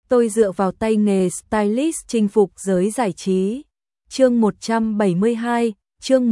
tôi dựa vào tay nghề stylist chinh phục giới giải trí. Chương 172, chương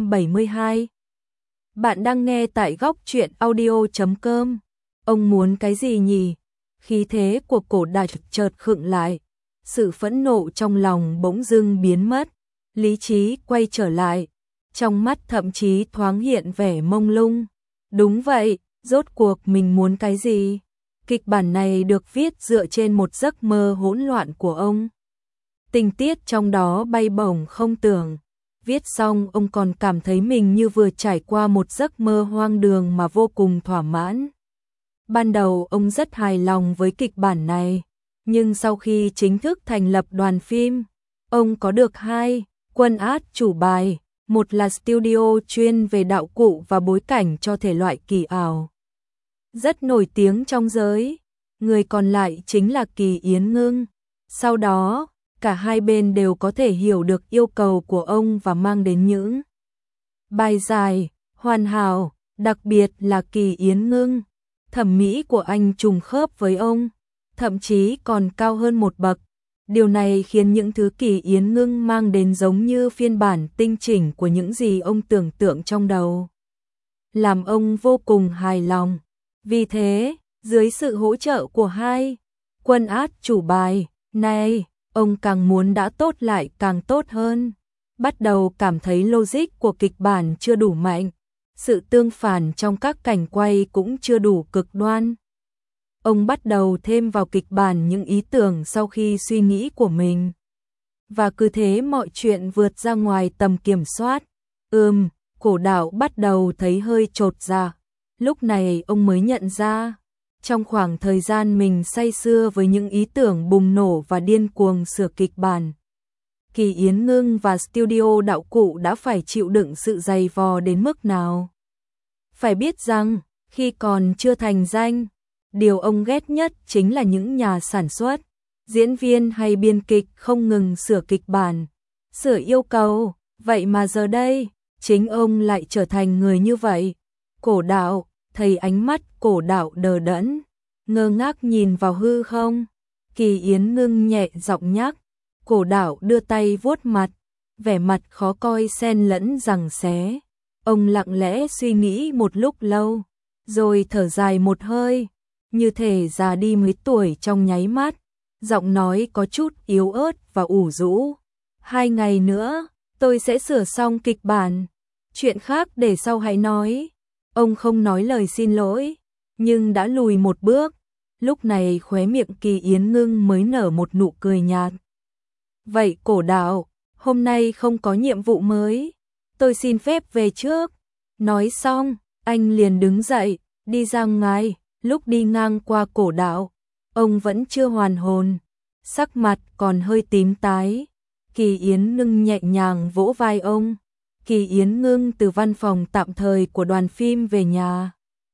172. Bạn đang nghe tại góc truyện audio.com. Ông muốn cái gì nhỉ? Khí thế của Cổ Đào chợt khựng lại, sự phẫn nộ trong lòng bỗng dưng biến mất, lý trí quay trở lại, trong mắt thậm chí thoáng hiện vẻ mông lung. Đúng vậy, rốt cuộc mình muốn cái gì? Kịch bản này được viết dựa trên một giấc mơ hỗn loạn của ông. Tình tiết trong đó bay bổng không tưởng. Viết xong ông còn cảm thấy mình như vừa trải qua một giấc mơ hoang đường mà vô cùng thỏa mãn. Ban đầu ông rất hài lòng với kịch bản này, nhưng sau khi chính thức thành lập đoàn phim, ông có được hai quân át chủ bài, một là studio chuyên về đạo cụ và bối cảnh cho thể loại kỳ ảo, rất nổi tiếng trong giới, người còn lại chính là Kỳ Yến Ngưng. Sau đó, cả hai bên đều có thể hiểu được yêu cầu của ông và mang đến những bài dài, hoàn hảo, đặc biệt là Kỳ Yến Ngưng. Thẩm mỹ của anh trùng khớp với ông, thậm chí còn cao hơn một bậc. Điều này khiến những thứ Kỳ Yến Ngưng mang đến giống như phiên bản tinh chỉnh của những gì ông tưởng tượng trong đầu, làm ông vô cùng hài lòng. Vì thế, dưới sự hỗ trợ của hai quân át chủ bài này, ông càng muốn đã tốt lại càng tốt hơn. Bắt đầu cảm thấy logic của kịch bản chưa đủ mạnh, sự tương phản trong các cảnh quay cũng chưa đủ cực đoan. Ông bắt đầu thêm vào kịch bản những ý tưởng sau khi suy nghĩ của mình. Và cứ thế mọi chuyện vượt ra ngoài tầm kiểm soát. Cổ Đào bắt đầu thấy hơi chột dạ. Lúc này ông mới nhận ra, trong khoảng thời gian mình say sưa với những ý tưởng bùng nổ và điên cuồng sửa kịch bản, Kỳ Yến Ngưng và studio đạo cụ đã phải chịu đựng sự dày vò đến mức nào. Phải biết rằng, khi còn chưa thành danh, điều ông ghét nhất chính là những nhà sản xuất, diễn viên hay biên kịch không ngừng sửa kịch bản, sửa yêu cầu. Vậy mà giờ đây, chính ông lại trở thành người như vậy. Cổ Đào, thấy ánh mắt Cổ Đào đờ đẫn, ngơ ngác nhìn vào hư không. Kỳ Yến Ngưng nhẹ giọng nhắc. Cổ Đào đưa tay vuốt mặt, vẻ mặt khó coi xen lẫn giằng xé. Ông lặng lẽ suy nghĩ một lúc lâu, rồi thở dài một hơi, như thể già đi mấy tuổi trong nháy mắt, giọng nói có chút yếu ớt và ủ rũ. 2 ngày nữa, tôi sẽ sửa xong kịch bản, chuyện khác để sau hãy nói. Ông không nói lời xin lỗi, nhưng đã lùi một bước. Lúc này khóe miệng Kỳ Yến Ngưng mới nở một nụ cười nhạt. Vậy Cổ Đào, hôm nay không có nhiệm vụ mới, tôi xin phép về trước. Nói xong, anh liền đứng dậy, đi ra ngoài. Lúc đi ngang qua Cổ Đào, ông vẫn chưa hoàn hồn, sắc mặt còn hơi tím tái. Kỳ Yến Ngưng nhẹ nhàng vỗ vai ông. Kỳ Yến Ngưng từ văn phòng tạm thời của đoàn phim về nhà.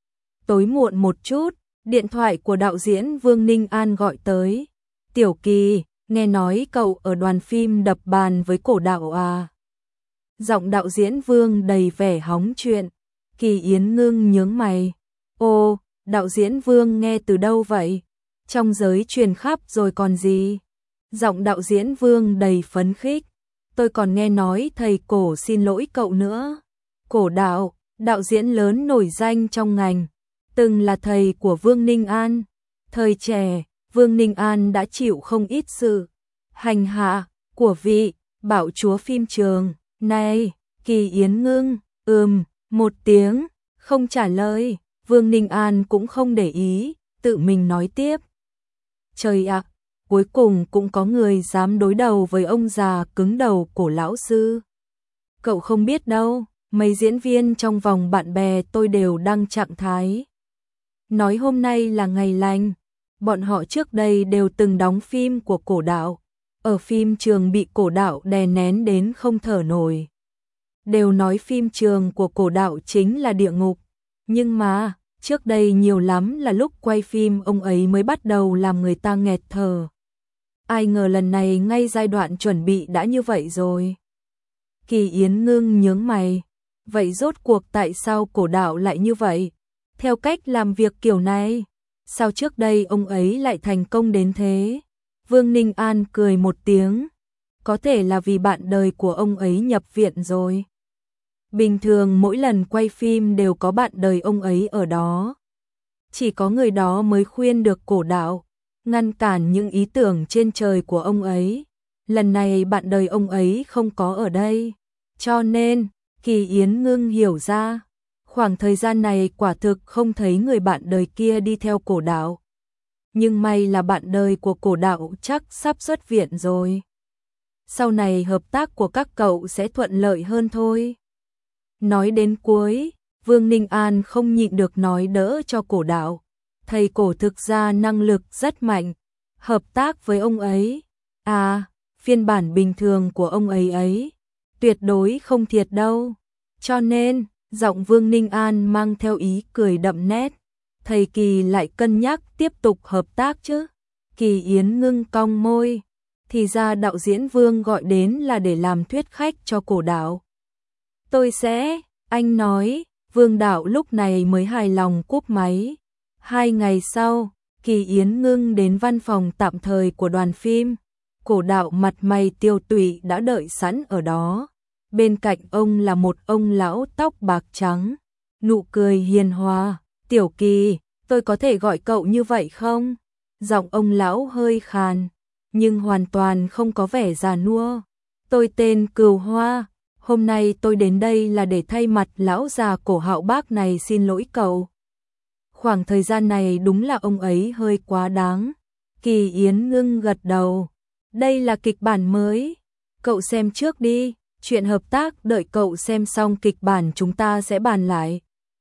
Tối muộn một chút, điện thoại của đạo diễn Vương Ninh An gọi tới. Tiểu Kỳ, nghe nói cậu ở đoàn phim đập bàn với Cổ Đào à? Giọng đạo diễn Vương đầy vẻ hóng chuyện. Kỳ Yến Ngưng nhướng mày. Ô, đạo diễn Vương nghe từ đâu vậy? Trong giới truyền khắp rồi còn gì? Giọng đạo diễn Vương đầy phấn khích. Tôi còn nghe nói thầy Cổ xin lỗi cậu nữa. Cổ Đào, đạo diễn lớn nổi danh trong ngành, từng là thầy của Vương Ninh An. Thời trẻ, Vương Ninh An đã chịu không ít sự hành hạ của vị bảo chúa phim trường. Này, Kỳ Yến Ngưng, một tiếng, không trả lời. Vương Ninh An cũng không để ý, tự mình nói tiếp. Trời ạ, cuối cùng cũng có người dám đối đầu với ông già cứng đầu Cổ lão sư. Cậu không biết đâu, mấy diễn viên trong vòng bạn bè tôi đều đang trạng thái. Nói hôm nay là ngày lành, bọn họ trước đây đều từng đóng phim của Cổ Đào, ở phim trường bị Cổ Đào đè nén đến không thở nổi. Đều nói phim trường của Cổ Đào chính là địa ngục, nhưng mà, trước đây nhiều lắm là lúc quay phim ông ấy mới bắt đầu làm người ta nghẹt thở. Ai ngờ lần này ngay giai đoạn chuẩn bị đã như vậy rồi. Kỳ Yến Ngưng nhướng mày. Vậy rốt cuộc tại sao Cổ Đào lại như vậy? Theo cách làm việc kiểu này, Sao trước đây ông ấy lại thành công đến thế? Vương Ninh An cười một tiếng. Có thể là vì bạn đời của ông ấy nhập viện rồi. Bình thường mỗi lần quay phim đều có bạn đời ông ấy ở đó. Chỉ có người đó mới khuyên được Cổ Đạo, ngăn cản những ý tưởng trên trời của ông ấy. Lần này bạn đời ông ấy không có ở đây. Cho nên, Kỳ Yến Ngưng hiểu ra, khoảng thời gian này quả thực không thấy người bạn đời kia đi theo Cổ Đạo. Nhưng may là bạn đời của Cổ Đạo chắc sắp xuất viện rồi. Sau này hợp tác của các cậu sẽ thuận lợi hơn thôi. Nói đến cuối, Vương Ninh An không nhịn được nói đỡ cho Cổ Đạo. Thầy Cổ thực ra năng lực rất mạnh, hợp tác với ông ấy. À, phiên bản bình thường của ông ấy tuyệt đối không thiệt đâu. Cho nên, giọng Vương Ninh An mang theo ý cười đậm nét. Thầy Kỳ lại cân nhắc tiếp tục hợp tác chứ? Kỳ Yến Ngưng cong môi. Thì ra đạo diễn Vương gọi đến là để làm thuyết khách cho Cổ Đạo. Tôi sẽ, anh nói. Vương Đạo lúc này mới hài lòng cúp máy. 2 ngày sau, Kỳ Yến Ngưng đến văn phòng tạm thời của đoàn phim. Cổ Đạo mặt mày tiêu tụy đã đợi sẵn ở đó. Bên cạnh ông là một ông lão tóc bạc trắng, nụ cười hiền hòa. Tiểu Kỳ, tôi có thể gọi cậu như vậy không? Giọng ông lão hơi khàn, nhưng hoàn toàn không có vẻ già nua. Tôi tên Cửu Hoa, hôm nay tôi đến đây là để thay mặt lão già Cổ Hạo Bác này xin lỗi cậu. Khoảng thời gian này đúng là ông ấy hơi quá đáng. Kỳ Yến Ngưng gật đầu. Đây là kịch bản mới, cậu xem trước đi, chuyện hợp tác đợi cậu xem xong kịch bản chúng ta sẽ bàn lại.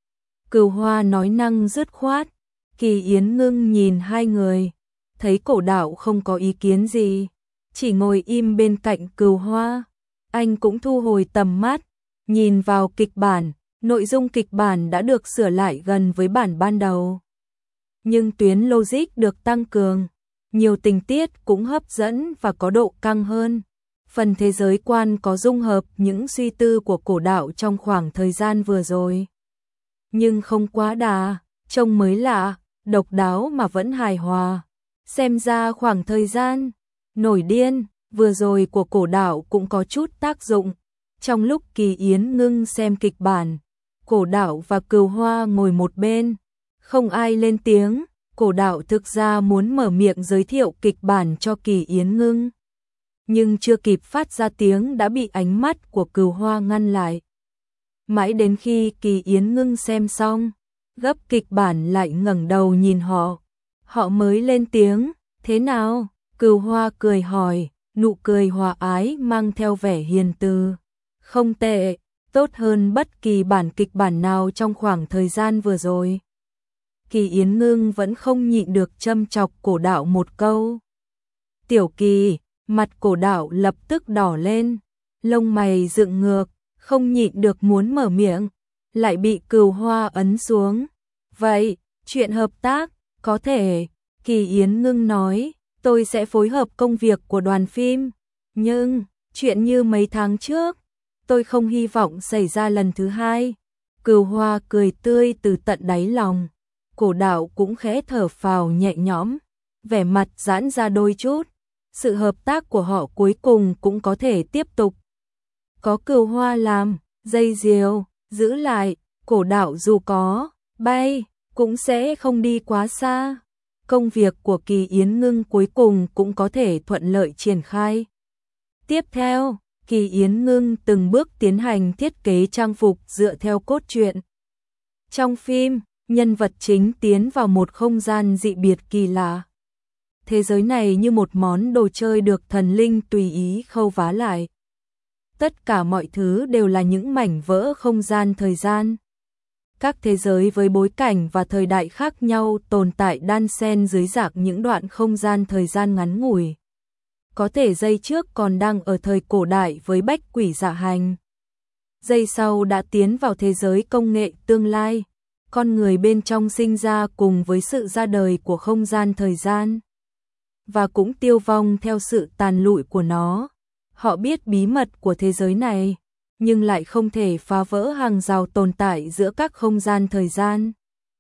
Cửu Hoa nói năng dứt khoát. Kỳ Yến Ngưng nhìn hai người, thấy Cổ Đạo không có ý kiến gì, chỉ ngồi im bên cạnh Cửu Hoa. Anh cũng thu hồi tầm mắt, nhìn vào kịch bản. Nội dung kịch bản đã được sửa lại gần với bản ban đầu, nhưng tuyến logic được tăng cường, nhiều tình tiết cũng hấp dẫn và có độ căng hơn. Phần thế giới quan có dung hợp những suy tư của Cổ Đạo trong khoảng thời gian vừa rồi, nhưng không quá đà, trông mới lạ, độc đáo mà vẫn hài hòa. Xem ra khoảng thời gian nổi điên vừa rồi của Cổ Đạo cũng có chút tác dụng. Trong lúc Kỳ Yến Ngưng xem kịch bản, Cổ Đạo và Cửu Hoa ngồi một bên, không ai lên tiếng. Cổ Đạo thực ra muốn mở miệng giới thiệu kịch bản cho Kỳ Yến Ngưng, nhưng chưa kịp phát ra tiếng đã bị ánh mắt của Cửu Hoa ngăn lại. Mãi đến khi Kỳ Yến Ngưng xem xong, gấp kịch bản lại ngẩng đầu nhìn họ mới lên tiếng. Thế nào? Cửu Hoa cười hỏi, nụ cười hòa ái mang theo vẻ hiền từ. Không tệ, tốt hơn bất kỳ bản kịch bản nào trong khoảng thời gian vừa rồi. Kỳ Yến Ngưng vẫn không nhịn được châm chọc Cổ Đạo một câu. Tiểu Kỳ, mặt Cổ Đạo lập tức đỏ lên, lông mày dựng ngược, không nhịn được muốn mở miệng, lại bị Cửu Hoa ấn xuống. Vậy, chuyện hợp tác, có thể, Kỳ Yến Ngưng nói, tôi sẽ phối hợp công việc của đoàn phim, nhưng, chuyện như mấy tháng trước, tôi không hy vọng xảy ra lần thứ hai. Cửu Hoa cười tươi từ tận đáy lòng. Cổ Đạo cũng khẽ thở phào nhẹ nhõm, vẻ mặt giãn ra đôi chút. Sự hợp tác của họ cuối cùng cũng có thể tiếp tục. Có Cửu Hoa làm dây diều giữ lại, Cổ Đạo dù có bay cũng sẽ không đi quá xa. Công việc của Kỳ Yến Ngưng cuối cùng cũng có thể thuận lợi triển khai. Tiếp theo, Kỳ Yến Ngưng từng bước tiến hành thiết kế trang phục dựa theo cốt truyện. Trong phim, nhân vật chính tiến vào một không gian dị biệt kỳ lạ. Thế giới này như một món đồ chơi được thần linh tùy ý khâu vá lại. Tất cả mọi thứ đều là những mảnh vỡ không gian thời gian. Các thế giới với bối cảnh và thời đại khác nhau tồn tại đan xen dưới rạc những đoạn không gian thời gian ngắn ngủi. Có thể giây trước còn đang ở thời cổ đại với bách quỷ dạ hành. Giây sau đã tiến vào thế giới công nghệ tương lai. Con người bên trong sinh ra cùng với sự ra đời của không gian thời gian. Và cũng tiêu vong theo sự tàn lụi của nó. Họ biết bí mật của thế giới này, nhưng lại không thể phá vỡ hàng rào tồn tại giữa các không gian thời gian.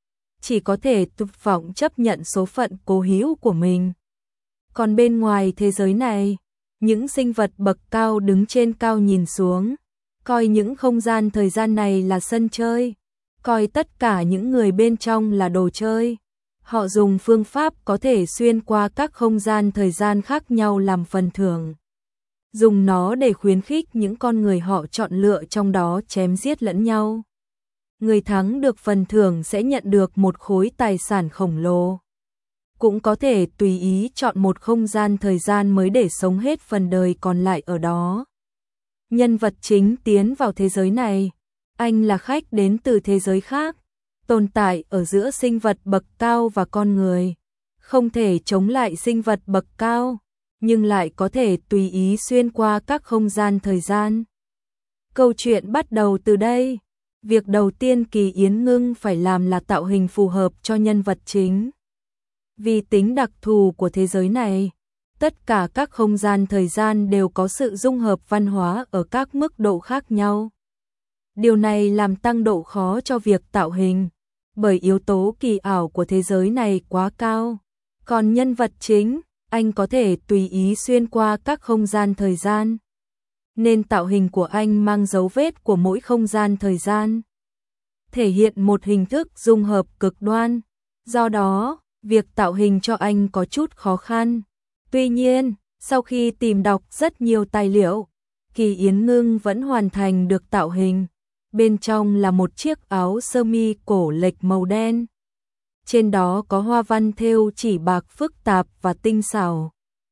chỉ có thể tuyệt vọng chấp nhận số phận cố hữu của mình. Còn bên ngoài thế giới này, những sinh vật bậc cao đứng trên cao nhìn xuống, coi những không gian thời gian này là sân chơi, coi tất cả những người bên trong là đồ chơi. Họ dùng phương pháp có thể xuyên qua các không gian thời gian khác nhau làm phần thưởng. Dùng nó để khuyến khích những con người họ chọn lựa trong đó chém giết lẫn nhau. Người thắng được phần thưởng sẽ nhận được một khối tài sản khổng lồ. Cũng có thể tùy ý chọn một không gian thời gian mới để sống hết phần đời còn lại ở đó. Nhân vật chính tiến vào thế giới này. Anh là khách đến từ thế giới khác, tồn tại ở giữa sinh vật bậc cao và con người. Không thể chống lại sinh vật bậc cao, nhưng lại có thể tùy ý xuyên qua các không gian thời gian. Câu chuyện bắt đầu từ đây. Việc đầu tiên Kỳ Yến Ngưng phải làm là tạo hình phù hợp cho nhân vật chính. Vì tính đặc thù của thế giới này, tất cả các không gian thời gian đều có sự dung hợp văn hóa ở các mức độ khác nhau. Điều này làm tăng độ khó cho việc tạo hình, bởi yếu tố kỳ ảo của thế giới này quá cao. Còn nhân vật chính, anh có thể tùy ý xuyên qua các không gian thời gian, nên tạo hình của anh mang dấu vết của mỗi không gian thời gian, thể hiện một hình thức dung hợp cực đoan. Do đó, việc tạo hình cho anh có chút khó khăn. Tuy nhiên, sau khi tìm đọc rất nhiều tài liệu, Kỳ Yến Ngưng vẫn hoàn thành được tạo hình. Bên trong là một chiếc áo sơ mi cổ lệch màu đen. Trên đó có hoa văn thêu chỉ bạc phức tạp và tinh xảo.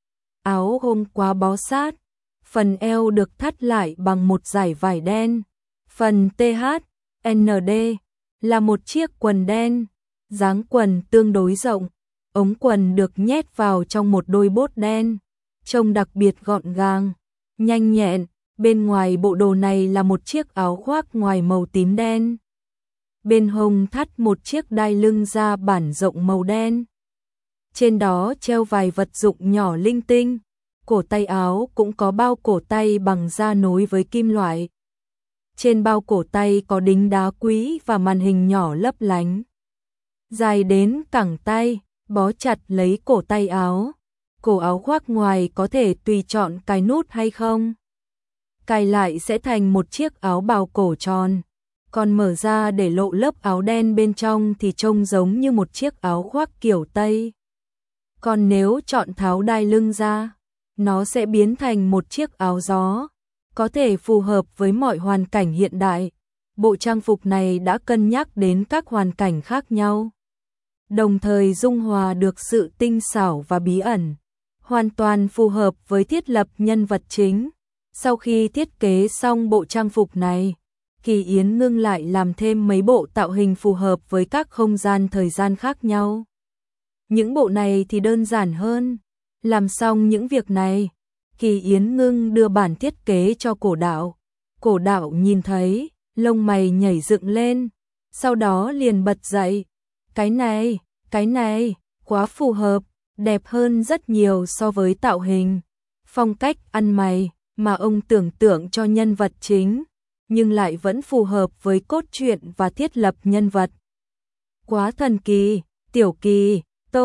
Áo hôm quá bó sát, phần eo được thắt lại bằng một dải vải đen. Phần THND là một chiếc quần đen, dáng quần tương đối rộng, ống quần được nhét vào trong một đôi bốt đen, trông đặc biệt gọn gàng, nhanh nhẹn. Bên ngoài bộ đồ này là một chiếc áo khoác ngoài màu tím đen. Bên hông thắt một chiếc đai lưng da bản rộng màu đen. Trên đó treo vài vật dụng nhỏ linh tinh. Cổ tay áo cũng có bao cổ tay bằng da nối với kim loại. Trên bao cổ tay có đính đá quý và màn hình nhỏ lấp lánh. Dài đến cẳng tay, bó chặt lấy cổ tay áo. Cổ áo khoác ngoài có thể tùy chọn cài nút hay không. Cài lại sẽ thành một chiếc áo bào cổ tròn, còn mở ra để lộ lớp áo đen bên trong thì trông giống như một chiếc áo khoác kiểu Tây. Còn nếu chọn tháo đai lưng ra, nó sẽ biến thành một chiếc áo gió, có thể phù hợp với mọi hoàn cảnh hiện đại. Bộ trang phục này đã cân nhắc đến các hoàn cảnh khác nhau, đồng thời dung hòa được sự tinh xảo và bí ẩn, hoàn toàn phù hợp với thiết lập nhân vật chính. Sau khi thiết kế xong bộ trang phục này, Kỳ Yến Ngưng lại làm thêm mấy bộ tạo hình phù hợp với các không gian thời gian khác nhau. Những bộ này thì đơn giản hơn. Làm xong những việc này, Kỳ Yến Ngưng đưa bản thiết kế cho Cổ Đạo. Cổ Đạo nhìn thấy, lông mày nhảy dựng lên, sau đó liền bật dậy. Cái này, quá phù hợp, đẹp hơn rất nhiều so với tạo hình, phong cách ăn mày mà ông tưởng tượng cho nhân vật chính, nhưng lại vẫn phù hợp với cốt truyện và thiết lập nhân vật. Quá thần kỳ, Tiểu Kỳ,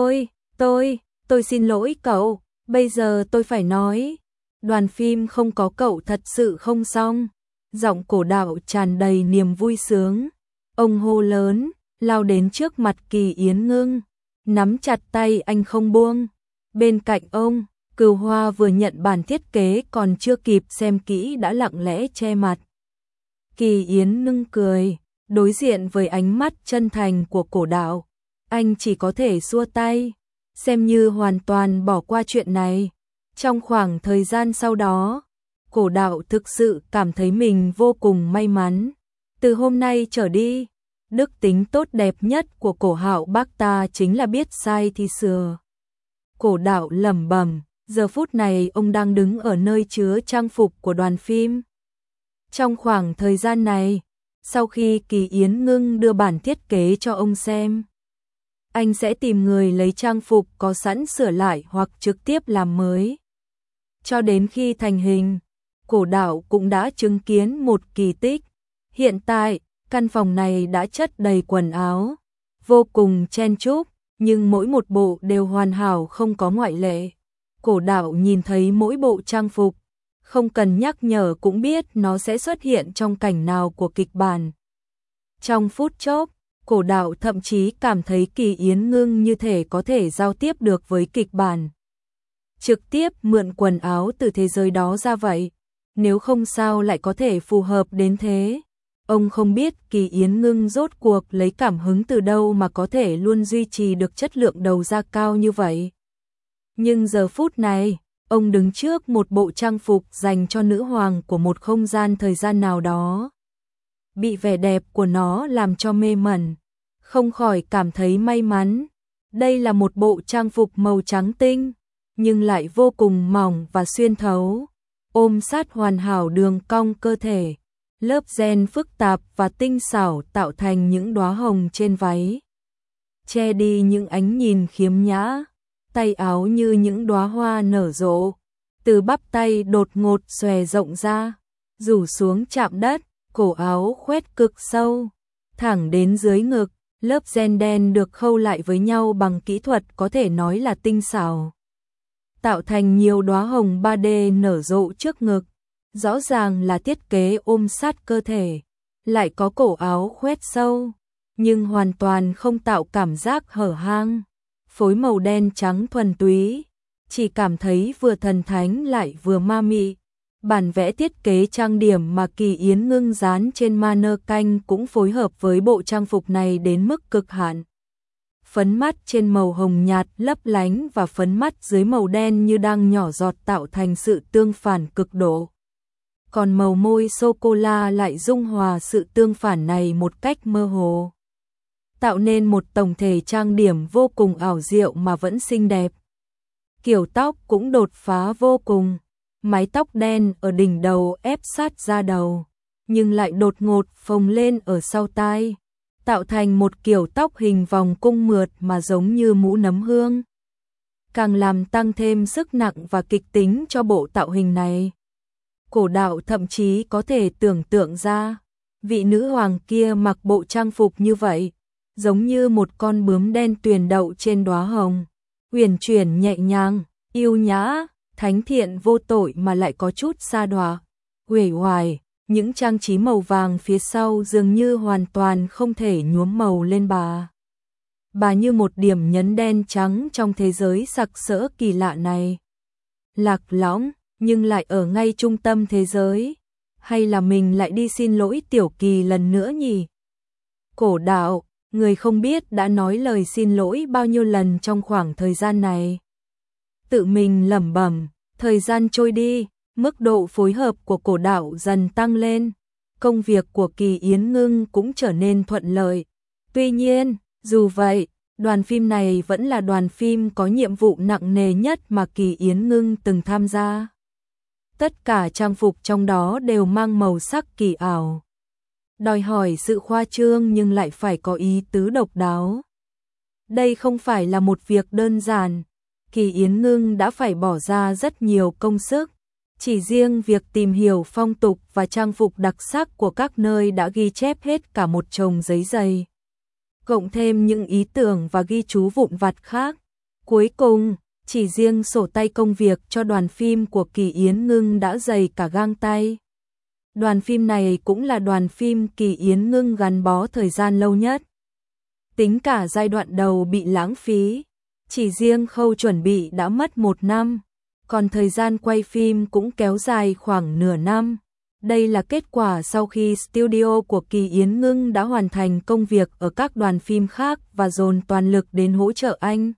tôi xin lỗi cậu, bây giờ tôi phải nói, đoàn phim không có cậu thật sự không xong. Giọng Cổ Đạo tràn đầy niềm vui sướng. Ông hô lớn, lao đến trước mặt Kỳ Yến Ngưng, nắm chặt tay anh không buông. Bên cạnh ông, Cửu Hoa vừa nhận bản thiết kế còn chưa kịp xem kỹ đã lặng lẽ che mặt. Kỳ Yến Ngưng cười, đối diện với ánh mắt chân thành của Cổ Đạo, anh chỉ có thể xua tay, xem như hoàn toàn bỏ qua chuyện này. Trong khoảng thời gian sau đó, Cổ Đạo thực sự cảm thấy mình vô cùng may mắn. Từ hôm nay trở đi, đức tính tốt đẹp nhất của Cổ Hạo bác ta chính là biết sai thì sửa. Cổ Đạo lẩm bẩm, giờ phút này ông đang đứng ở nơi chứa trang phục của đoàn phim. Trong khoảng thời gian này, sau khi Kỳ Yến Ngưng đưa bản thiết kế cho ông xem, anh sẽ tìm người lấy trang phục có sẵn sửa lại hoặc trực tiếp làm mới. Cho đến khi thành hình, Cổ Đạo cũng đã chứng kiến một kỳ tích. Hiện tại, căn phòng này đã chất đầy quần áo, vô cùng chen chúc, nhưng mỗi một bộ đều hoàn hảo không có ngoại lệ. Cổ Đạo nhìn thấy mỗi bộ trang phục, không cần nhắc nhở cũng biết nó sẽ xuất hiện trong cảnh nào của kịch bản. Trong phút chốc, Cổ Đạo thậm chí cảm thấy Kỳ Yến Ngưng như thể có thể giao tiếp được với kịch bản. Trực tiếp mượn quần áo từ thế giới đó ra vậy, nếu không sao lại có thể phù hợp đến thế. Ông không biết Kỳ Yến Ngưng rốt cuộc lấy cảm hứng từ đâu mà có thể luôn duy trì được chất lượng đầu ra cao như vậy. Nhưng giờ phút này, ông đứng trước một bộ trang phục dành cho nữ hoàng của một không gian thời gian nào đó. Bị vẻ đẹp của nó làm cho mê mẩn, không khỏi cảm thấy may mắn. Đây là một bộ trang phục màu trắng tinh, nhưng lại vô cùng mỏng và xuyên thấu, ôm sát hoàn hảo đường cong cơ thể. Lớp ren phức tạp và tinh xảo tạo thành những đóa hồng trên váy, che đi những ánh nhìn khiếm nhã. Tay áo như những đóa hoa nở rộ, từ bắp tay đột ngột xòe rộng ra, rủ xuống chạm đất, cổ áo khoét cực sâu, thẳng đến dưới ngực. Lớp ren đen được khâu lại với nhau bằng kỹ thuật có thể nói là tinh xảo, tạo thành nhiều đóa hồng 3D nở rộ trước ngực. Rõ ràng là thiết kế ôm sát cơ thể, lại có cổ áo khoét sâu, nhưng hoàn toàn không tạo cảm giác hở hang. Phối màu đen trắng thuần túy, chỉ cảm thấy vừa thần thánh lại vừa ma mị. Bản vẽ thiết kế trang điểm mà Kỳ Yến Ngưng dán trên mannequin cũng phối hợp với bộ trang phục này đến mức cực hạn. Phấn mắt trên màu hồng nhạt lấp lánh và phấn mắt dưới màu đen như đang nhỏ giọt tạo thành sự tương phản cực độ. Còn màu môi sô-cô-la lại dung hòa sự tương phản này một cách mơ hồ, tạo nên một tổng thể trang điểm vô cùng ảo diệu mà vẫn xinh đẹp. Kiểu tóc cũng đột phá vô cùng, mái tóc đen ở đỉnh đầu ép sát ra đầu, nhưng lại đột ngột phồng lên ở sau tai, tạo thành một kiểu tóc hình vòng cung mượt mà giống như mũ nấm hương. Càng làm tăng thêm sức nặng và kịch tính cho bộ tạo hình này. Cổ Đạo thậm chí có thể tưởng tượng ra, vị nữ hoàng kia mặc bộ trang phục như vậy, giống như một con bướm đen tuyền đậu trên đóa hồng, uyển chuyển nhẹ nhàng, yêu nhã, thánh thiện vô tội mà lại có chút sa đọa, uể oải. Những trang trí màu vàng phía sau dường như hoàn toàn không thể nhuốm màu lên bà. Bà như một điểm nhấn đen trắng trong thế giới sặc sỡ kỳ lạ này. Lạc lõng, nhưng lại ở ngay trung tâm thế giới. Hay là mình lại đi xin lỗi Tiểu Kỳ lần nữa nhỉ? Cổ Đạo, người không biết đã nói lời xin lỗi bao nhiêu lần trong khoảng thời gian này. Tự mình lẩm bẩm, thời gian trôi đi, mức độ phối hợp của Cổ Đạo dần tăng lên. Công việc của Kỳ Yến Ngưng cũng trở nên thuận lợi. Tuy nhiên, dù vậy, đoàn phim này vẫn là đoàn phim có nhiệm vụ nặng nề nhất mà Kỳ Yến Ngưng từng tham gia. Tất cả trang phục trong đó đều mang màu sắc kỳ ảo, đòi hỏi sự khoa trương nhưng lại phải có ý tứ độc đáo. Đây không phải là một việc đơn giản, Kỳ Yến Ngưng đã phải bỏ ra rất nhiều công sức. Chỉ riêng việc tìm hiểu phong tục và trang phục đặc sắc của các nơi đã ghi chép hết cả một chồng giấy dày. Cộng thêm những ý tưởng và ghi chú vụn vặt khác. Cuối cùng, chỉ riêng sổ tay công việc cho đoàn phim của Kỳ Yến Ngưng đã dày cả gang tay. Đoàn phim này cũng là đoàn phim Kỳ Yến Ngưng gắn bó thời gian lâu nhất. Tính cả giai đoạn đầu bị lãng phí, chỉ riêng khâu chuẩn bị đã mất 1 năm. Còn thời gian quay phim cũng kéo dài khoảng nửa năm. Đây là kết quả sau khi studio của Kỳ Yến Ngưng đã hoàn thành công việc ở các đoàn phim khác và dồn toàn lực đến hỗ trợ anh.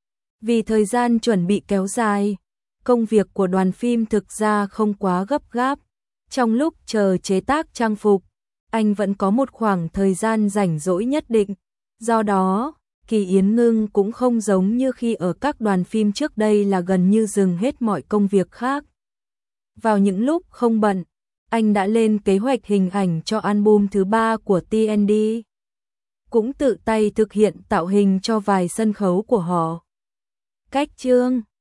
Vì thời gian chuẩn bị kéo dài, công việc của đoàn phim thực ra không quá gấp gáp. Trong lúc chờ chế tác trang phục, anh vẫn có một khoảng thời gian rảnh rỗi nhất định. Do đó, Kỳ Yến Ngưng cũng không giống như khi ở các đoàn phim trước đây là gần như dừng hết mọi công việc khác. Vào những lúc không bận, anh đã lên kế hoạch hình ảnh cho album thứ 3 của TND. Cũng tự tay thực hiện tạo hình cho vài sân khấu của họ. Cách chương